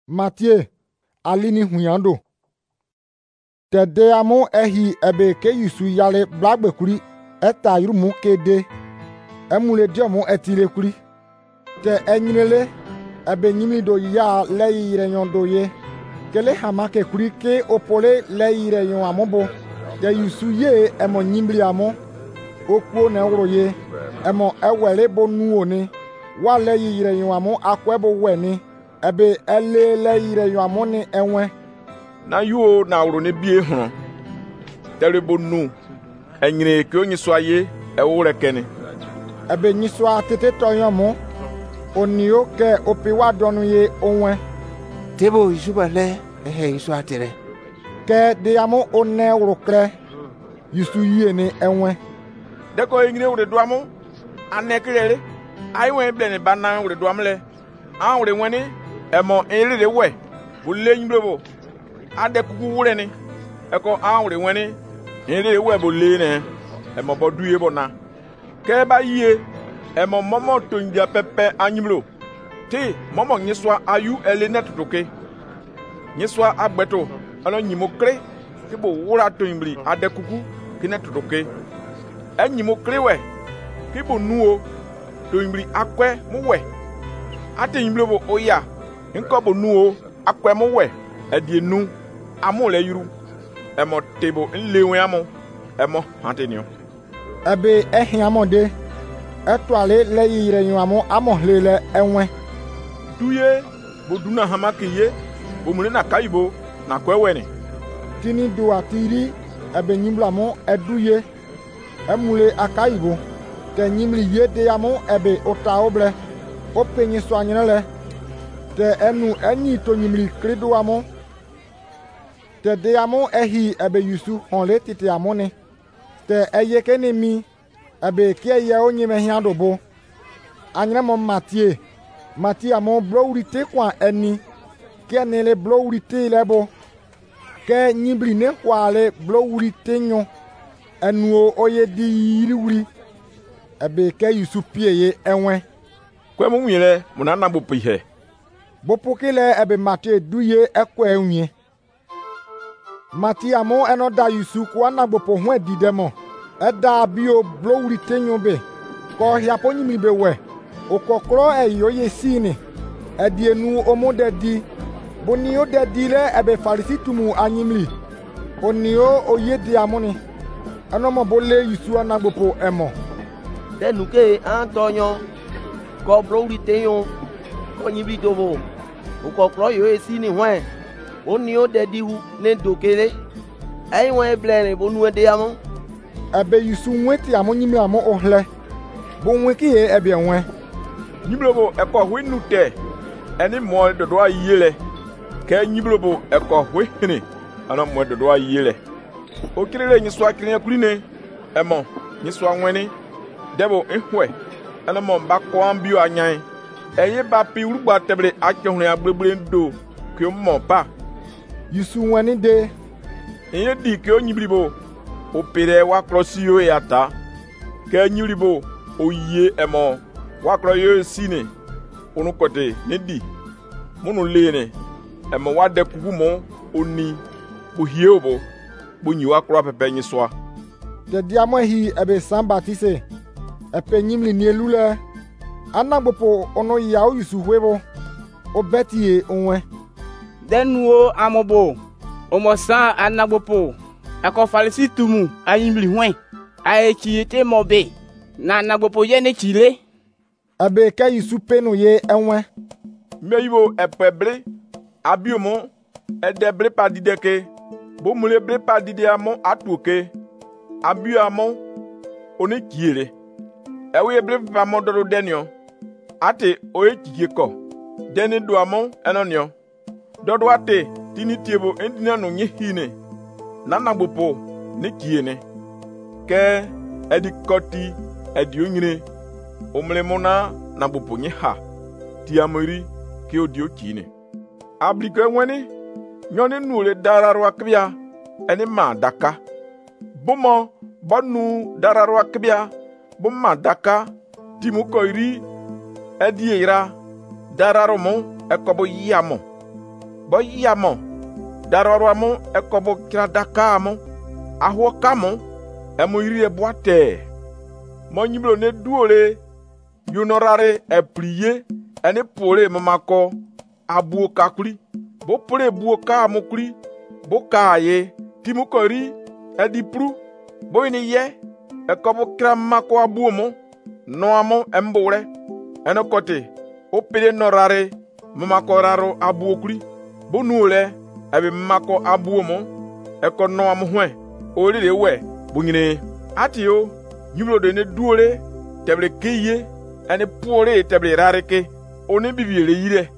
Mathieu alini huyando. Tede amo ehi ebe ke yusu yale blagbe kuri eta yurumu kede. Emule diomo etile kuri. Te enyinele ebe nyimi do ya leyi renyon do ye. Kele hamake kuri ke opole leyi renyon amobo. Te yusu ye emo nyimbli amo. Okwo na woro ye. Emo ewele bo nuone. Wa leyi renyon amo akwebo weni. Ebe ele leyi renyon amo ni enwe. Na yuo na woro ne bie hono. Tere bo nu. Enyine ke onyiso aye ewure kene. Ebe nyiso atete toyon mo. Onio ke opiwa donu ye onwe. Tebo isubale iso atere. Ke de amo one woro kre. Yusu ye ni enwe. Deko enyine wure duamo anekirere. Ai wen ble ne banan wure duamle. An wure wani emo elire we. Bulle nyimbrebo. Ade kuku wure ni. Eko an wure wani elire we bulle ne. Emo boduye bona. Ke ba yie emo momo tonja pepe anyimlo. Ti momo nyiswa ayu elene tutoke. Nyiswa agbeto alo nyimokre kibo wura tonbli ade kuku kine tutoke. Enyimokre we kibo nuo tonbli akwe muwe. Ate nyimlo bo oya nko bo nuo akwe muwe edie nu amole yuru. Emo tebo nlewe amo emo antenio. Ebe ehiamode etwale leyi renyon amo amohlele enwe. Duye boduna hamakiye bomune na kaibo na kweweni. Tini do atiri ebe nyimblamo eduye emule akaibo. Te nyimli ye de amo ebe otaoble. Openye so anyele. Te enu enyi to nyimli krido amo. Te de amo ehi ebe yusu honle tite amone. Te eye kene mi ebe kie ye onye mehiando bo. Anyre mo Mathieu. Mathieu amo blowrite kwa eni. Kie nele blowrite lebo. Ke nyibli ne kwa le blowrite nyon. Enu oye di yiriwri. Ebe ke yusu pie ye enwe. Kwe mu nyele munana bopo ihe. Bopo kile ebe Mathieu duye ekwe unye. Mathieu amo enoda yusu kwa na bopo hwe didemo. Eda bio blowri tenyobe. Ko hiapo nyimibe we. Okokro eyo ye sini. Edienu omode di. Bonio de dile ebe farisi tumu anyimli. Onio oye di amoni. Anomo bole yusu anagbopo emo. Denuke Antonio. Ko blowri tenyo. Ko nyimli dobo. Okokro yo ye sini hwe. Onio de di hu ne dokele. Ai wen blere bonu de amo. Ebe yusu nweti amo nyimle amo ohle. Bo nweki ye ebe enwe. Nyimlobo eko hwe nute. Eni mo dodo ayele. Ke nyimlobo eko hwe hini. Ana mo dodo ayele. Okirele nyiswa kirenya kurine. Emo nyiswa nweni. Debo ehwe. Ana mo mbako ambio anyan. Eye ba pi urugba tebre akehun agbebre ndo. Ke mo pa. Yusu nweni de. Enye di ke onyiblibo. Opere wakro si yo yata. Ke nyilibo oye emo. Wakro yo sine. Onu kote nedi. Munu lene. Emo wade kuku mo oni. Bu hiobo. Bu nyi wakro pepe nyiswa. De diamo hi ebe San Baptiste. Epe nyimli nielule. Anagbopo ono yao yusu hwebo. Obetie onwe. Denuo amobo. Omosan anagbopo. Eko falisi tumu anyimli hwen. Ae chiyete mobe. Na nagbopo yene chile. Ebe ke yusu penu ye enwe. Meibo epebre. Abiomo. Edebre pa dideke. Bo mulebre pa dideamo atuke. Abioamo. One kiere. Ewe ebre pa modoro denyo. Ate oye chiyeko. Deni duamo enonyo. Dodo ate tini tiebo endina no nye hine. Nana gbopo ne kiene. Ke edi koti edi onyine. Omlemona na gbopo nye ha. Ti amori ke odi okine. Ablike weni nyone nule dararo akbia eni ma daka. Bomo bonu dararo akbia bomma daka timu koiri edi ira dararo mo ekobo yamo. bo yamo daroro amu ekobo kradaka amu ahwo kamu emu yiri eboate mo nyiblo ne duole yunorare epriye ene pole mamako abuo kakuri bo pole buo ka amukuri bo kaaye timukori edipru bo ini ye ekobo kramako abuo mo no amu embore eno kote opele norare mamako raro abuo kuri bo nuole ebe mamako abuo mo eko no amu hwe olile we bunyine atio nyiblo de ne duole teble keye ene pole teble rareke oni bibiele yire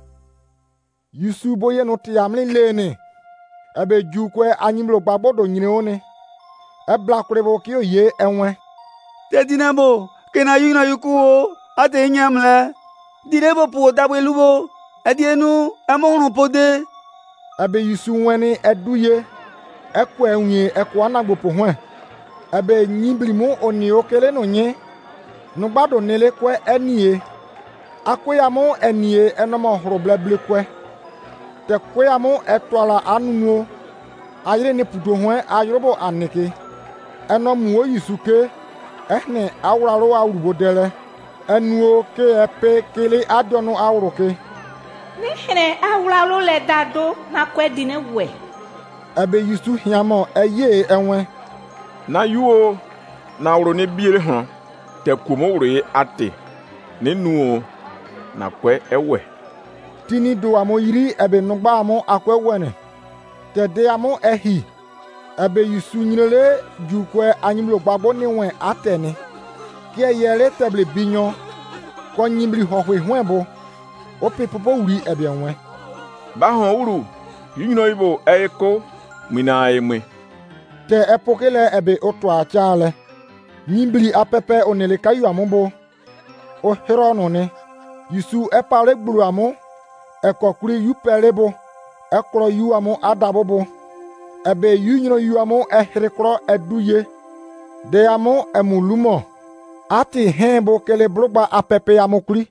Yusu boye no tiamli lene ebe jukwe anyimlo gbagbodo nyine one ebla kurebo ki oye enwe tedinabo kena yuna yukuo ate nyamle direbo pu dabwelubo edienu amorun pode ebe Yusu weni eduye ekwe enwe ekwa nagbopo hwe ebe nyiblimu oni okele no nye no gbado nele kwe enie akoyamo enie enomo horoble kwe te koyamo etwala anuno ayire ne pudo hwe ayrobo aneke enomu Yusuke ehne awraro awrubodele enuo ke epe kele adonu awroke ni hene awraro le dado na kwedine we ebe Yusu hiamo eye enwe na yuo na awro ne biere ho te kumo wure ate ne nuo na kwe ewe tini do amo yiri ebe nugba amo akwe wene te de amo ehi ebe Yusu nyinele jukwe anyimlo gbagbo niwen ateni ki eyele teble binyo ko nyimbli hohwe hwebo o pepopo wuri ebe enwe ba ho wuru yino ibo eko mina emwe te epokele ebe otu achale nyimbli apepe onele kayu amumbo o herono ne Yusu epare gburu amu ekokuri yupelebo ekro yu amu adabobo ebe yunyiro yu amu ehrekro eduye de amu emulumo ati hembo kele brogba apepe amukuri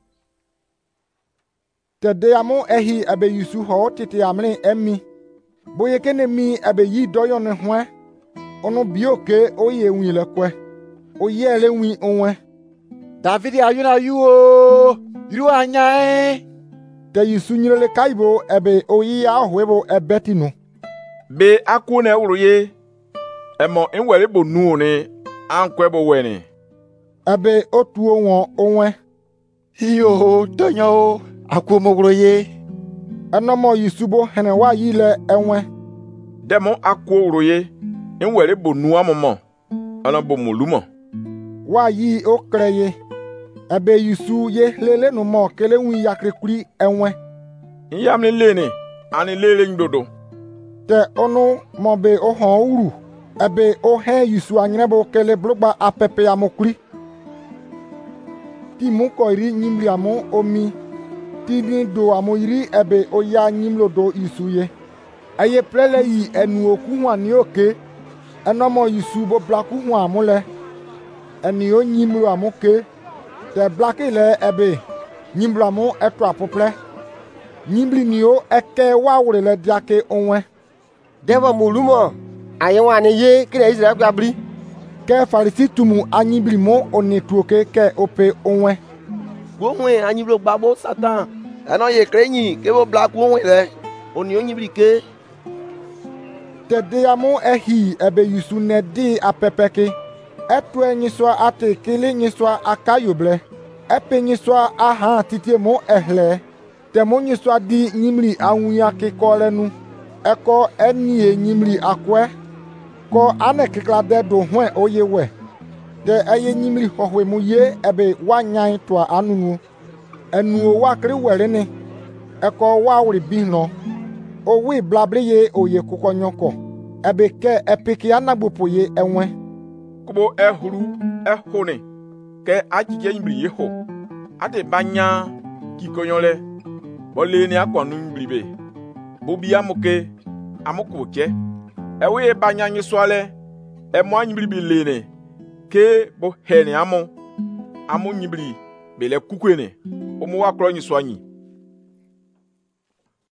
te de amu ehi ebe Yusu ho titi amne emi boye kene mi ebe yi doyo ne hwe ono bioke oye nwile kwe oye ele nwi onwe David ayuna yuo iru anya te Yusu nyirele kaibo ebe oyi ya hwebo ebetinu be aku na wuru ye emo enwere bo nu ni ankwe bo weni ebe otu onwe iyo tonyo akwomogro ye enomo Yusu bo hene wa yile enwe demo aku wuru ye enwere bo nu amomo ana bo mulumo wa yi okreye ebe Yusu ye lele no mo kele wi yakrekuri enwe yamle lene ani lele ndodo te onu mo be ohon uru ebe ohe Yusu anyrebo kele blogba apepe amokuri ti mu ko iri nyimli amu omi ti ni do amu iri ebe oya nyimlo do Yusu ye aye plele yi enu oku hwa ni oke enomo Yusu bo blaku hwa amule eni o nyimlo amuke te blaki le ebe nyimlo amu eto apople nyimbli ni o eke wa wure le diake onwe Deva mulumo ayewa ne ye kire Israel kwabri ke farisi tumu anyibli mo onetuoke ke ope onwe wo hwe anyiblo gbagbo Satan eno ye krenyi ke bo black wo hwe le oni onyibli ke te de amu ehi ebe Yusu ne di apepeke etu enyiswa ate kele nyiswa akayoble epe nyiswa aha titie mo ehle te mo nyiswa di nyimli awunya ke kolenu eko eni nyimli akwe ko ane kikla de do hwe oyewe te eye nyimli hohwe mu ye ebe wanyan to anunu enu wa kri were ni eko wa wuri bihno owi blabre ye oye kokonyoko ebe ke epiki anagbopo ye enwe kubo ehuru ehone ke ajije nyimli yeho ade banya kikonyole bole ni akwanu nyimlibe bobi amuke amukuche ewe banya nyiswale emo nyimlibi lene ke bo hene amu nyimli bele kukwene omu wa kro nyiswanyi